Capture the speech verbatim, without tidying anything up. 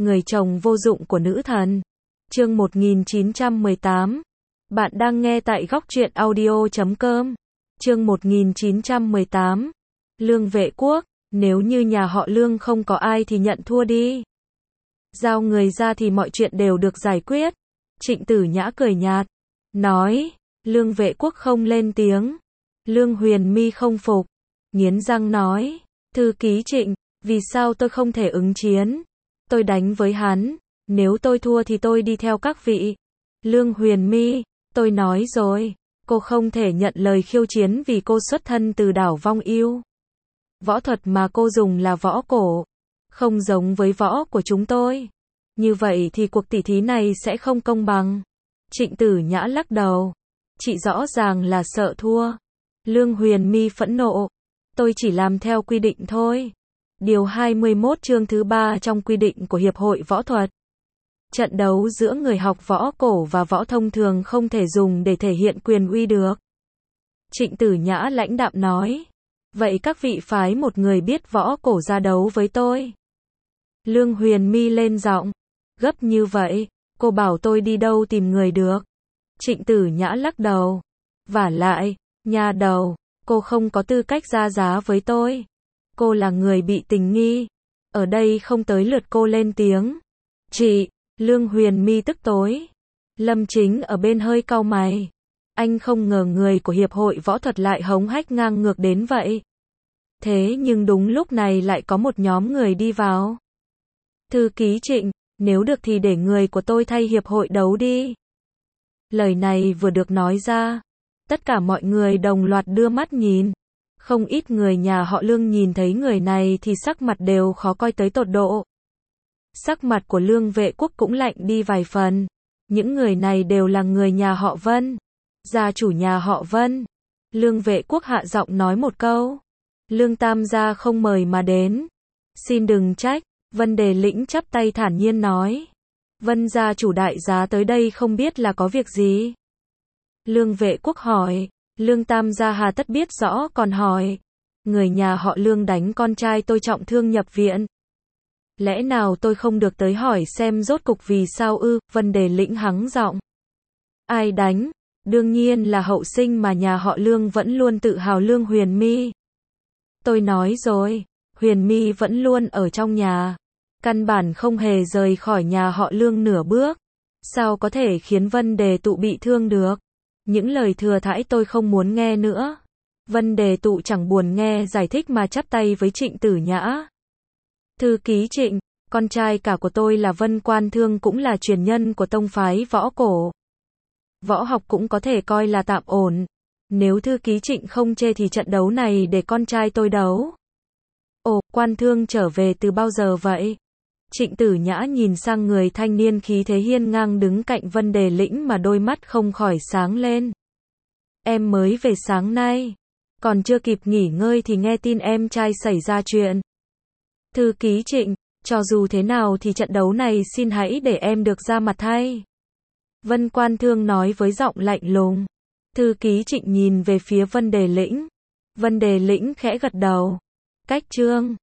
Người chồng vô dụng của nữ thần. Chương một nghìn chín trăm mười tám. Bạn đang nghe tại góc truyện audio chấm com. Chương một nghìn chín trăm mười tám. Lương Vệ Quốc, nếu như nhà họ Lương không có ai thì nhận thua đi. Giao người ra thì mọi chuyện đều được giải quyết. Trịnh Tử Nhã cười nhạt, nói. Lương Vệ Quốc không lên tiếng. Lương Huyền My không phục, nghiến răng nói. Thư ký Trịnh, vì sao tôi không thể ứng chiến? Tôi đánh với hắn, nếu tôi thua thì tôi đi theo các vị. Lương Huyền My, tôi nói rồi, cô không thể nhận lời khiêu chiến vì cô xuất thân từ đảo Vong Yêu. Võ thuật mà cô dùng là võ cổ, không giống với võ của chúng tôi. Như vậy thì cuộc tỉ thí này sẽ không công bằng. Trịnh Tử Nhã lắc đầu. Chị rõ ràng là sợ thua. Lương Huyền My phẫn nộ. Tôi chỉ làm theo quy định thôi. Điều hai mươi mốt chương thứ ba trong quy định của Hiệp hội Võ thuật. Trận đấu giữa người học võ cổ và võ thông thường không thể dùng để thể hiện quyền uy được. Trịnh Tử Nhã lãnh đạm nói. Vậy các vị phái một người biết võ cổ ra đấu với tôi. Lương Huyền My lên giọng. Gấp như vậy, cô bảo tôi đi đâu tìm người được. Trịnh Tử Nhã lắc đầu. Vả lại, nha đầu, cô không có tư cách ra giá với tôi. Cô là người bị tình nghi. Ở đây không tới lượt cô lên tiếng. Chị, Lương Huyền My tức tối. Lâm Chính ở bên hơi cau mày. Anh không ngờ người của Hiệp hội Võ thuật lại hống hách ngang ngược đến vậy. Thế nhưng đúng lúc này lại có một nhóm người đi vào. Thư ký Trịnh, nếu được thì để người của tôi thay Hiệp hội đấu đi. Lời này vừa được nói ra, tất cả mọi người đồng loạt đưa mắt nhìn. Không ít người nhà họ Lương nhìn thấy người này thì sắc mặt đều khó coi tới tột độ. Sắc mặt của Lương Vệ Quốc cũng lạnh đi vài phần. Những người này đều là người nhà họ Vân. Gia chủ nhà họ Vân. Lương Vệ Quốc hạ giọng nói một câu. Lương Tam gia không mời mà đến. Xin đừng trách. Vân Đề Lĩnh chắp tay thản nhiên nói. Vân gia chủ đại giá tới đây không biết là có việc gì. Lương Vệ Quốc hỏi. Lương Tam gia hà tất biết rõ còn hỏi. Người nhà họ Lương đánh con trai tôi trọng thương nhập viện. Lẽ nào tôi không được tới hỏi xem rốt cục vì sao ư? Vân Đề Lĩnh hắng giọng. Ai đánh? Đương nhiên là hậu sinh mà nhà họ Lương vẫn luôn tự hào Lương Huyền My. Tôi nói rồi, Huyền My vẫn luôn ở trong nhà. Căn bản không hề rời khỏi nhà họ Lương nửa bước. Sao có thể khiến Vân Đề Tụ bị thương được? Những lời thừa thãi tôi không muốn nghe nữa. Vân Đề Tụ chẳng buồn nghe giải thích mà chắp tay với Trịnh Tử Nhã. Thư ký Trịnh, con trai cả của tôi là Vân Quan Thương cũng là truyền nhân của tông phái võ cổ. Võ học cũng có thể coi là tạm ổn. Nếu thư ký Trịnh không chê thì trận đấu này để con trai tôi đấu. Ồ, Quan Thương trở về từ bao giờ vậy? Trịnh Tử Nhã nhìn sang người thanh niên khí thế hiên ngang đứng cạnh Vân Đề Lĩnh mà đôi mắt không khỏi sáng lên. Em mới về sáng nay. Còn chưa kịp nghỉ ngơi thì nghe tin em trai xảy ra chuyện. Thư ký Trịnh, cho dù thế nào thì trận đấu này xin hãy để em được ra mặt thay. Vân Quan Thương nói với giọng lạnh lùng. Thư ký Trịnh nhìn về phía Vân Đề Lĩnh. Vân Đề Lĩnh khẽ gật đầu. Cách trương.